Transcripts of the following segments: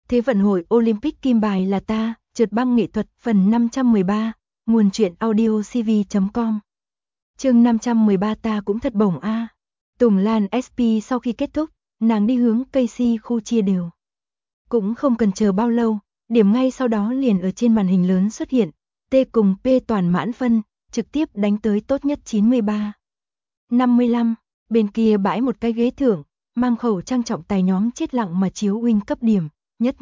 Thế vận hội Olympic kim bài là ta, trượt băng nghệ thuật phần 513, nguồn truyện audiocv.com. Chương 513 ta cũng thật bổng a. Tùng Lan SP sau khi kết thúc, nàng đi hướng cây si khu chia đều. Cũng không cần chờ bao lâu, điểm ngay sau đó liền ở trên màn hình lớn xuất hiện, T cùng P toàn mãn phân, trực tiếp đánh tới tốt nhất 93. 55, bên kia bãi một cái ghế thưởng, mang khẩu trang trọng tài nhóm chết lặng mà chiếu win cấp điểm, nhất.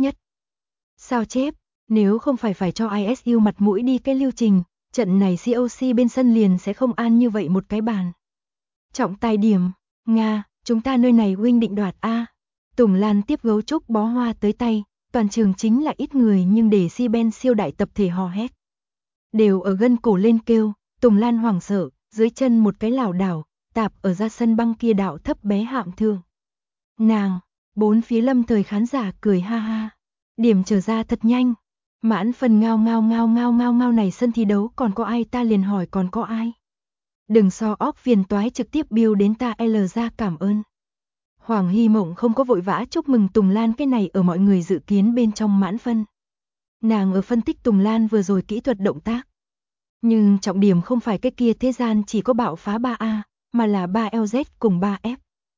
Sao chép, nếu không phải cho ISU mặt mũi đi cái lưu trình, trận này COC bên sân liền sẽ không an như vậy một cái bàn. Trọng tài điểm, Nga, chúng ta nơi này win định đoạt A. Tùng Lan tiếp gấu trúc bó hoa tới tay, toàn trường chính là ít người nhưng để si ben siêu đại tập thể hò hét. Đều ở gân cổ lên kêu, Tùng Lan hoảng sợ, dưới chân một cái lảo đảo, tạp ở ra sân băng kia đạo thấp bé hạm thương. Nàng, bốn phía lâm thời khán giả cười ha ha. Điểm trở ra thật nhanh. Mãn phần ngao này sân thi đấu còn có ai ta liền hỏi còn có ai. Đừng so óc phiền toái trực tiếp bill đến ta L ra cảm ơn. Hoàng Hy Mộng không có vội vã chúc mừng Tùng Lan, cái này ở mọi người dự kiến bên trong mãn phân. Nàng ở phân tích Tùng Lan vừa rồi kỹ thuật động tác. Nhưng trọng điểm không phải cái kia thế gian chỉ có bạo phá 3A, mà là 3LZ cùng 3F.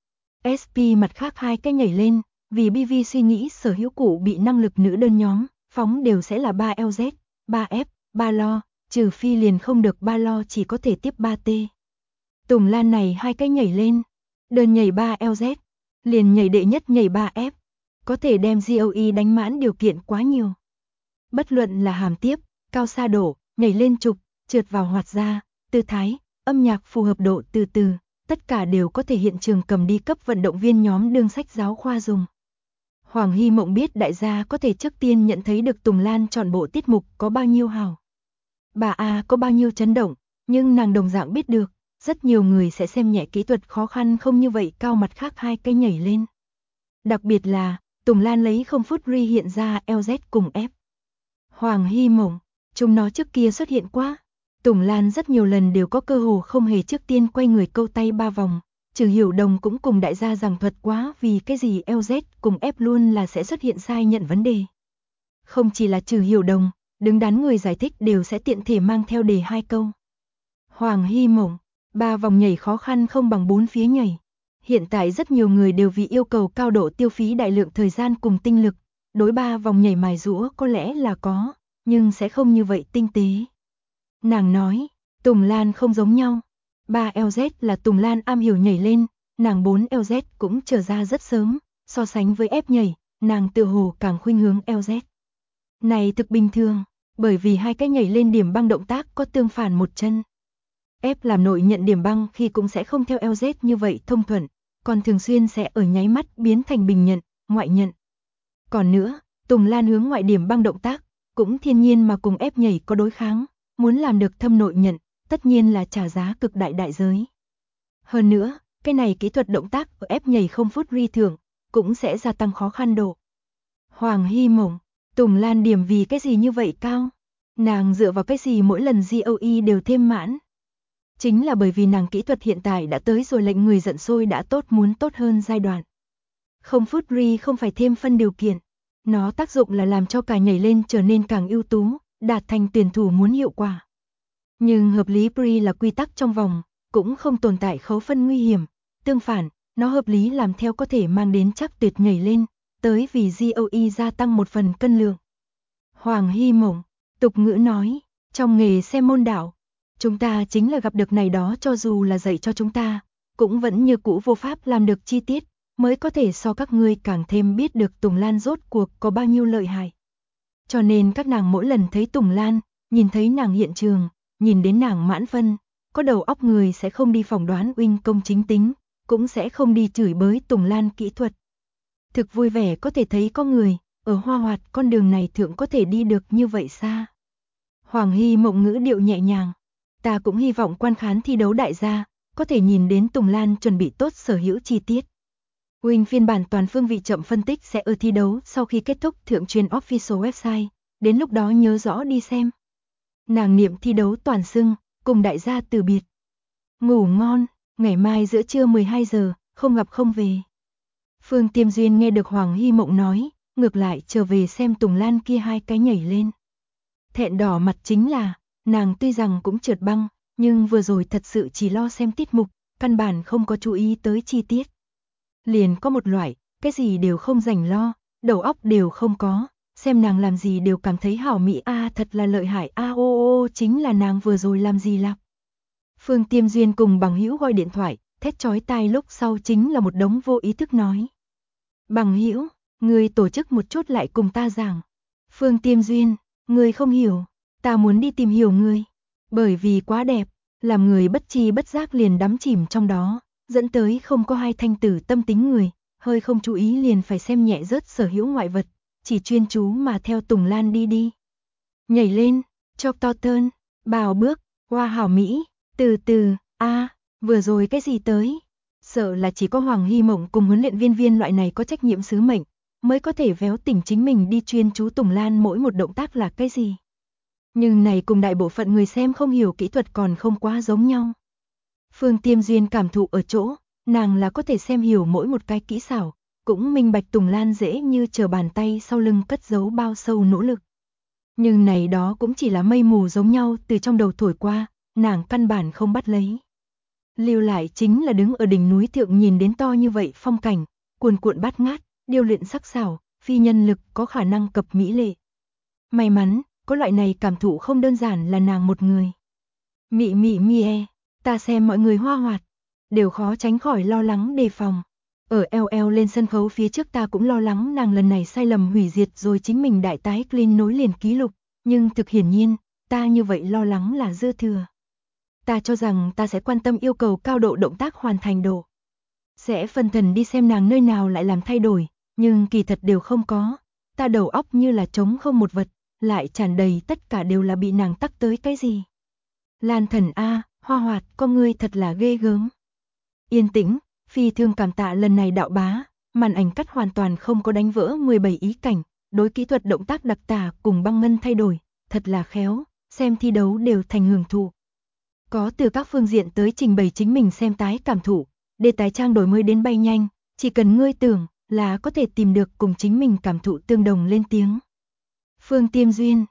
SP mặt khác hai cái nhảy lên, vì BV suy nghĩ sở hữu cụ bị năng lực nữ đơn nhóm, phóng đều sẽ là 3LZ, 3F, 3 lo, trừ phi liền không được 3 lo chỉ có thể tiếp 3T. Tùng Lan này hai cái nhảy lên, đơn nhảy 3LZ, liền nhảy đệ nhất nhảy 3F, có thể đem GOE đánh mãn điều kiện quá nhiều. Bất luận là hàm tiếp, cao xa độ, nhảy lên trục, trượt vào hoạt ra, tư thái, âm nhạc phù hợp độ từ từ, tất cả đều có thể hiện trường cầm đi cấp vận động viên nhóm đương sách giáo khoa dùng. Hoàng Hy Mộng biết đại gia có thể trước tiên nhận thấy được Tùng Lan chọn bộ tiết mục có bao nhiêu hào. Bà A có bao nhiêu chấn động, nhưng nàng đồng dạng biết được, rất nhiều người sẽ xem nhẹ kỹ thuật khó khăn không như vậy cao mặt khác hai cái nhảy lên. Đặc biệt là, Tùng Lan lấy 0 phút ri hiện ra LZ cùng F. Hoàng Hy Mộng, chúng nó trước kia xuất hiện quá. Tùng Lan rất nhiều lần đều có cơ hồ không hề trước tiên quay người câu tay 3 vòng. Trừ Hiểu Đồng cũng cùng đại gia giảng thuật quá vì cái gì LZ cùng F luôn là sẽ xuất hiện sai nhận vấn đề. Không chỉ là Trừ Hiểu Đồng, đứng đắn người giải thích đều sẽ tiện thể mang theo đề 2 câu. Hoàng Hy Mộng, 3 vòng nhảy khó khăn không bằng 4 phía nhảy. Hiện tại rất nhiều người đều vì yêu cầu cao độ tiêu phí đại lượng thời gian cùng tinh lực, đối 3 vòng nhảy mài giũa có lẽ là có, nhưng sẽ không như vậy tinh tế. Nàng nói, Tùng Lan không giống nhau. 3LZ là Tùng Lan am hiểu nhảy lên, nàng 4LZ cũng trở ra rất sớm, so sánh với F nhảy, nàng tự hồ càng khuynh hướng LZ. Này thực bình thường, bởi vì hai cái nhảy lên điểm băng động tác có tương phản một chân. F làm nội nhận điểm băng khi cũng sẽ không theo LZ như vậy thông thuận, còn thường xuyên sẽ ở nháy mắt biến thành bình nhận, ngoại nhận. Còn nữa, Tùng Lan hướng ngoại điểm băng động tác, cũng thiên nhiên mà cùng F nhảy có đối kháng, muốn làm được thâm nội nhận, tất nhiên là trả giá cực đại giới. Hơn nữa, cái này kỹ thuật động tác ở F nhảy 0 phút ri thưởng, cũng sẽ gia tăng khó khăn độ. Hoàng Hy Mộng, Tùng Lan điểm vì cái gì như vậy cao? Nàng dựa vào cái gì mỗi lần GOE đều thêm mãn? Chính là bởi vì nàng kỹ thuật hiện tại đã tới rồi lệnh người giận sôi đã tốt muốn tốt hơn giai đoạn. 0 phút ri không phải thêm phân điều kiện, nó tác dụng là làm cho cả nhảy lên trở nên càng ưu tú, đạt thành tuyển thủ muốn hiệu quả. Nhưng hợp lý pre là quy tắc trong vòng, cũng không tồn tại khấu phân nguy hiểm, tương phản, nó hợp lý làm theo có thể mang đến chắc tuyệt nhảy lên, tới vì GOE gia tăng một phần cân lượng. Hoàng Hy Mộng, tục ngữ nói, trong nghề xem môn đạo, chúng ta chính là gặp được này đó cho dù là dạy cho chúng ta, cũng vẫn như cũ vô pháp làm được chi tiết, mới có thể so các ngươi càng thêm biết được Tùng Lan rốt cuộc có bao nhiêu lợi hại. Cho nên các nàng mỗi lần thấy Tùng Lan, nhìn thấy nàng hiện trường, nhìn đến nàng mãn phân, có đầu óc người sẽ không đi phỏng đoán Uinh Công chính tính, cũng sẽ không đi chửi bới Tùng Lan kỹ thuật. Thực vui vẻ có thể thấy có người, ở hoa hoạt con đường này thượng có thể đi được như vậy xa. Hoàng Hy Mộng ngữ điệu nhẹ nhàng, ta cũng hy vọng quan khán thi đấu đại gia, có thể nhìn đến Tùng Lan chuẩn bị tốt sở hữu chi tiết. Uinh phiên bản toàn phương vị chậm phân tích sẽ ở thi đấu sau khi kết thúc thượng truyền official website, đến lúc đó nhớ rõ đi xem. Nàng niệm thi đấu toàn xưng, cùng đại gia từ biệt. Ngủ ngon, ngày mai giữa trưa 12 giờ, không gặp không về. Phương Tiêm Duyên nghe được Hoàng Hy Mộng nói, ngược lại trở về xem Tùng Lan kia hai cái nhảy lên. Thẹn đỏ mặt chính là, nàng tuy rằng cũng trượt băng, nhưng vừa rồi thật sự chỉ lo xem tiết mục, căn bản không có chú ý tới chi tiết. Liền có một loại, cái gì đều không rảnh lo, đầu óc đều không có, xem nàng làm gì đều cảm thấy hảo mỹ thật là lợi hại ô chính là nàng vừa rồi làm gì lạc. Phương Tiêm Duyên cùng bằng hữu gọi điện thoại, thét chói tai lúc sau chính là một đống vô ý thức nói. Bằng hữu, ngươi tổ chức một chút lại cùng ta giảng. Phương Tiêm Duyên, ngươi không hiểu, ta muốn đi tìm hiểu ngươi. Bởi vì quá đẹp, làm người bất tri bất giác liền đắm chìm trong đó, dẫn tới không có hai thanh tử tâm tính người, hơi không chú ý liền phải xem nhẹ rớt sở hữu ngoại vật, chỉ chuyên chú mà theo Tùng Lan đi. Nhảy lên, chọc to tơn, bào bước, hoa hảo mỹ, từ từ, vừa rồi cái gì tới? Sợ là chỉ có Hoàng Hy Mộng cùng huấn luyện viên loại này có trách nhiệm sứ mệnh, mới có thể véo tỉnh chính mình đi chuyên chú Tùng Lan mỗi một động tác là cái gì. Nhưng này cùng đại bộ phận người xem không hiểu kỹ thuật còn không quá giống nhau. Phương Tiêm Duyên cảm thụ ở chỗ, nàng là có thể xem hiểu mỗi một cái kỹ xảo, cũng minh bạch Tùng Lan dễ như trở bàn tay sau lưng cất giấu bao sâu nỗ lực. Nhưng này đó cũng chỉ là mây mù giống nhau từ trong đầu thổi qua, nàng căn bản không bắt lấy. Lưu lại chính là đứng ở đỉnh núi thượng nhìn đến to như vậy phong cảnh, cuồn cuộn bát ngát, điêu luyện sắc sảo, phi nhân lực có khả năng cập mỹ lệ. May mắn, có loại này cảm thụ không đơn giản là nàng một người. Ta xem mọi người hoa hoạt, đều khó tránh khỏi lo lắng đề phòng. Ở LL lên sân khấu phía trước ta cũng lo lắng nàng lần này sai lầm hủy diệt rồi chính mình đại tái clean nối liền ký lục, nhưng thực hiển nhiên, ta như vậy lo lắng là dư thừa. Ta cho rằng ta sẽ quan tâm yêu cầu cao độ động tác hoàn thành độ. Sẽ phân thần đi xem nàng nơi nào lại làm thay đổi, nhưng kỳ thật đều không có. Ta đầu óc như là trống không một vật, lại tràn đầy tất cả đều là bị nàng tắc tới cái gì. Lan Thần hoa hoạt, con ngươi thật là ghê gớm. Yên tĩnh, phi thường cảm tạ lần này đạo bá, màn ảnh cắt hoàn toàn không có đánh vỡ 17 ý cảnh, đối kỹ thuật động tác đặc tả cùng băng ngân thay đổi, thật là khéo, xem thi đấu đều thành hưởng thụ. Có từ các phương diện tới trình bày chính mình xem tái cảm thụ, đề tái trang đổi mới đến bay nhanh, chỉ cần ngươi tưởng là có thể tìm được cùng chính mình cảm thụ tương đồng lên tiếng. Phương Tiêm Duyên,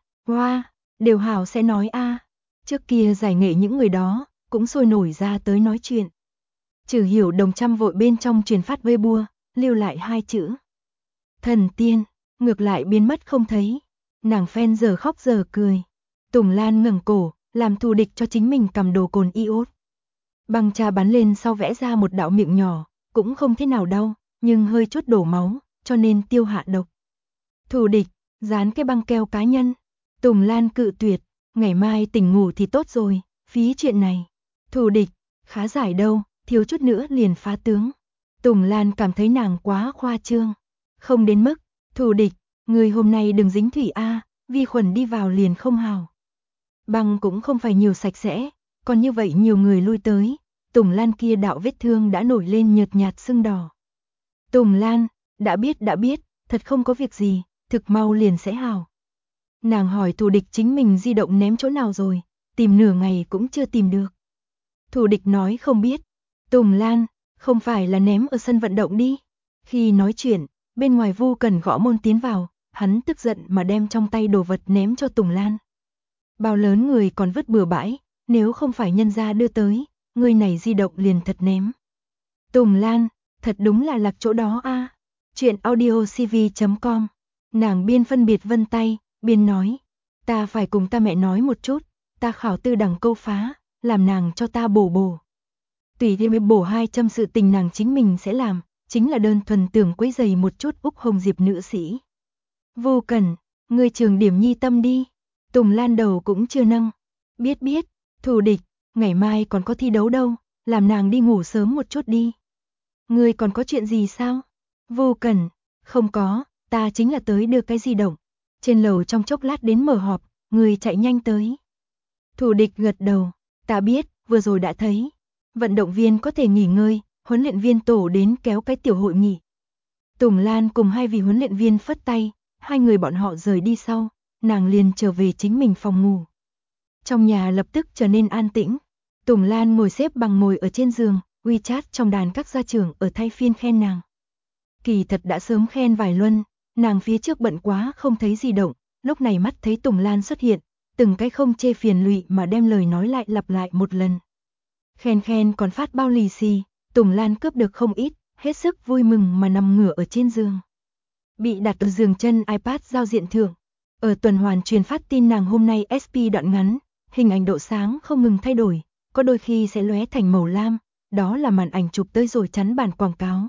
đều hảo sẽ nói trước kia giải nghệ những người đó, cũng sôi nổi ra tới nói chuyện. Trừ Hiểu Đồng trăm vội bên trong truyền phát Weibo, lưu lại hai chữ. Thần tiên, ngược lại biến mất không thấy. Nàng fan giờ khóc giờ cười. Tùng Lan ngẩng cổ, làm thù địch cho chính mình cầm đồ cồn iốt. Băng trà bắn lên sau vẽ ra một đạo miệng nhỏ, cũng không thế nào đau, nhưng hơi chút đổ máu, cho nên tiêu hạ độc. Thù địch, dán cái băng keo cá nhân. Tùng Lan cự tuyệt, ngày mai tỉnh ngủ thì tốt rồi, phí chuyện này. Thù địch, khá giải đâu, thiếu chút nữa liền phá tướng. Tùng Lan cảm thấy nàng quá khoa trương. Không đến mức, thù địch, người hôm nay đừng dính thủy vi khuẩn đi vào liền không hào. Băng cũng không phải nhiều sạch sẽ, còn như vậy nhiều người lui tới, Tùng Lan kia đạo vết thương đã nổi lên nhợt nhạt sưng đỏ. Tùng Lan, đã biết, thật không có việc gì, thực mau liền sẽ hào. Nàng hỏi thù địch chính mình di động ném chỗ nào rồi, tìm nửa ngày cũng chưa tìm được. Thù địch nói không biết. Tùng Lan, không phải là ném ở sân vận động đi. Khi nói chuyện, bên ngoài Vu Cần gõ môn tiến vào, hắn tức giận mà đem trong tay đồ vật ném cho Tùng Lan. Bao lớn người còn vứt bừa bãi, nếu không phải nhân gia đưa tới, người này di động liền thật ném. Tùng Lan, thật đúng là lạc chỗ đó Chuyện audiocv.com. Nàng biên phân biệt vân tay, biên nói, ta phải cùng ta mẹ nói một chút, ta khảo tư đẳng câu phá, làm nàng cho ta bổ. Tùy thêm bổ 200 sự tình nàng chính mình sẽ làm, chính là đơn thuần tưởng quấy giày một chút Úc Hồng Diệp nữ sĩ. Vô cần, ngươi trường điểm nhi tâm đi. Tùng Lan đầu cũng chưa nâng. Biết, thù địch, ngày mai còn có thi đấu đâu, làm nàng đi ngủ sớm một chút đi. Ngươi còn có chuyện gì sao? Vô cần, không có, ta chính là tới đưa cái di động. Trên lầu trong chốc lát đến mở họp, ngươi chạy nhanh tới. Thù địch gật đầu, ta biết, vừa rồi đã thấy. Vận động viên có thể nghỉ ngơi, huấn luyện viên tổ đến kéo cái tiểu hội nghị. Tùng Lan cùng hai vị huấn luyện viên phất tay, hai người bọn họ rời đi sau, nàng liền trở về chính mình phòng ngủ. Trong nhà lập tức trở nên an tĩnh. Tùng Lan ngồi xếp bằng ngồi ở trên giường, WeChat trong đàn các gia trưởng ở thay phiên khen nàng. Kỳ thật đã sớm khen vài luân, nàng phía trước bận quá không thấy gì động, lúc này mắt thấy Tùng Lan xuất hiện, từng cái không chê phiền lụy mà đem lời nói lại lặp lại một lần. Khen khen còn phát bao lì xì, Tùng Lan cướp được không ít, hết sức vui mừng mà nằm ngửa ở trên giường. Bị đặt ở giường chân iPad giao diện thượng. Ở tuần hoàn truyền phát tin nàng hôm nay SP đoạn ngắn, hình ảnh độ sáng không ngừng thay đổi, có đôi khi sẽ lóe thành màu lam, đó là màn ảnh chụp tới rồi chắn bản quảng cáo.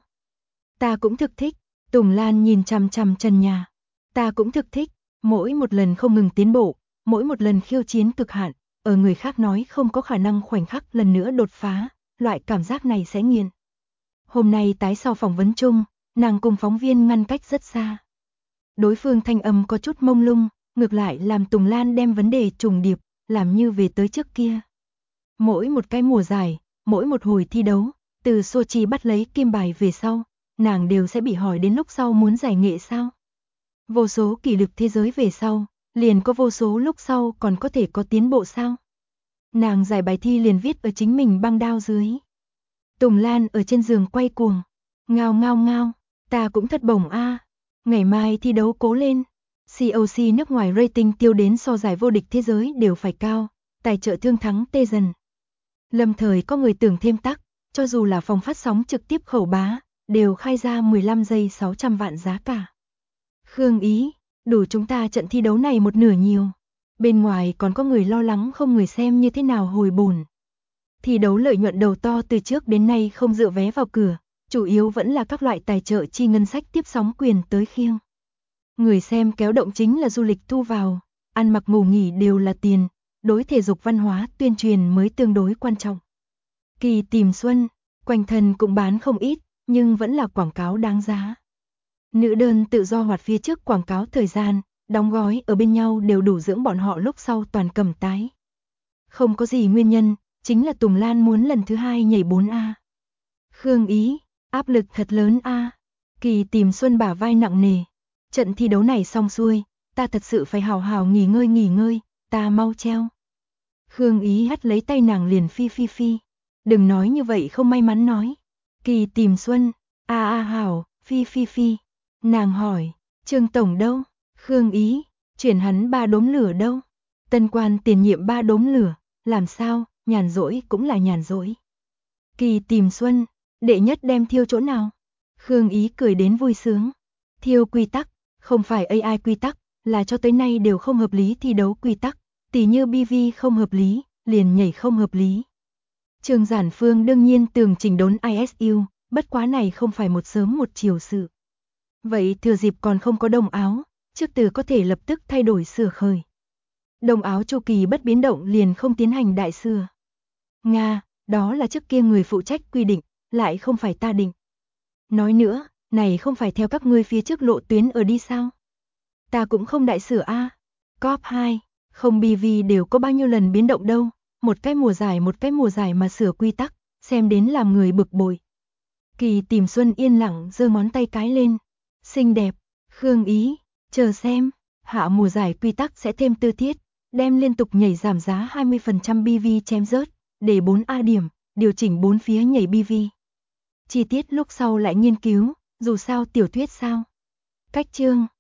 Ta cũng thực thích, Tùng Lan nhìn chằm chằm trần nhà. Ta cũng thực thích, mỗi một lần không ngừng tiến bộ, mỗi một lần khiêu chiến cực hạn, ở người khác nói không có khả năng khoảnh khắc lần nữa đột phá, loại cảm giác này sẽ nghiền. Hôm nay tái sau phỏng vấn chung, nàng cùng phóng viên ngăn cách rất xa. Đối phương thanh âm có chút mông lung, ngược lại làm Tùng Lan đem vấn đề trùng điệp, làm như về tới trước kia. Mỗi một cái mùa giải, mỗi một hồi thi đấu, từ Sochi bắt lấy kim bài về sau, nàng đều sẽ bị hỏi đến lúc sau muốn giải nghệ sao. Vô số kỷ lục thế giới về sau, liền có vô số lúc sau còn có thể có tiến bộ sao. Nàng giải bài thi liền viết ở chính mình băng đao dưới. Tùng Lan ở trên giường quay cuồng, ngao ngao ngao, ta cũng thật bổng a. Ngày mai thi đấu cố lên. COC nước ngoài rating tiêu đến so giải vô địch thế giới đều phải cao, tài trợ thương thắng tê dần. Lâm thời có người tưởng thêm tắc, cho dù là phòng phát sóng trực tiếp khẩu bá, đều khai ra 15 giây 600 vạn giá cả. Khương Ý, đủ chúng ta trận thi đấu này một nửa nhiều. Bên ngoài còn có người lo lắng không người xem như thế nào hồi bổn. Thi đấu lợi nhuận đầu to từ trước đến nay không dựa vé vào cửa, chủ yếu vẫn là các loại tài trợ chi ngân sách tiếp sóng quyền tới khiêng. Người xem kéo động chính là du lịch thu vào, ăn mặc ngủ nghỉ đều là tiền, đối thể dục văn hóa tuyên truyền mới tương đối quan trọng. Kỳ tìm xuân, quanh thân cũng bán không ít, nhưng vẫn là quảng cáo đáng giá. Nữ đơn tự do hoạt phía trước quảng cáo thời gian, đóng gói ở bên nhau đều đủ dưỡng bọn họ lúc sau toàn cầm tái. Không có gì nguyên nhân, chính là Tùng Lan muốn lần thứ 2 nhảy 4A. Khương Ý, áp lực thật lớn a. Kỳ tìm xuân bả vai nặng nề. Trận thi đấu này xong xuôi, ta thật sự phải hào hào nghỉ ngơi, ta mau treo. Khương Ý hắt lấy tay nàng liền phi. Đừng nói như vậy không may mắn nói. Kỳ tìm xuân, hảo, phi. Nàng hỏi, Trương Tổng đâu? Khương Ý, chuyển hắn 3 đốm lửa đâu? Tân quan tiền nhiệm 3 đốm lửa, làm sao, nhàn rỗi cũng là nhàn rỗi. Kỳ tìm xuân, đệ nhất đem thiêu chỗ nào? Khương Ý cười đến vui sướng. Thiêu quy tắc, không phải AI quy tắc, là cho tới nay đều không hợp lý thi đấu quy tắc, tỉ như BV không hợp lý, liền nhảy không hợp lý. Trương Giản Phương đương nhiên tường chỉnh đốn ISU, bất quá này không phải một sớm một chiều sự. Vậy thừa dịp còn không có đồng áo, trước từ có thể lập tức thay đổi sửa khởi. Đồng áo chu kỳ bất biến động liền không tiến hành đại sửa. Nga, đó là trước kia người phụ trách quy định, lại không phải ta định. Nói nữa, này không phải theo các ngươi phía trước lộ tuyến ở đi sao? Ta cũng không đại sửa a. Cop 2, không BV đều có bao nhiêu lần biến động đâu, một cái mùa giải mà sửa quy tắc, xem đến làm người bực bội. Kỳ tìm xuân yên lặng giơ ngón tay cái lên. Xinh đẹp, Khương Ý, chờ xem, hạ mùa giải quy tắc sẽ thêm tư tiết, đem liên tục nhảy giảm giá 20% BV chém rớt, để 4A điểm, điều chỉnh 4 phía nhảy BV. Chi tiết lúc sau lại nghiên cứu, dù sao tiểu thuyết sao. Cách chương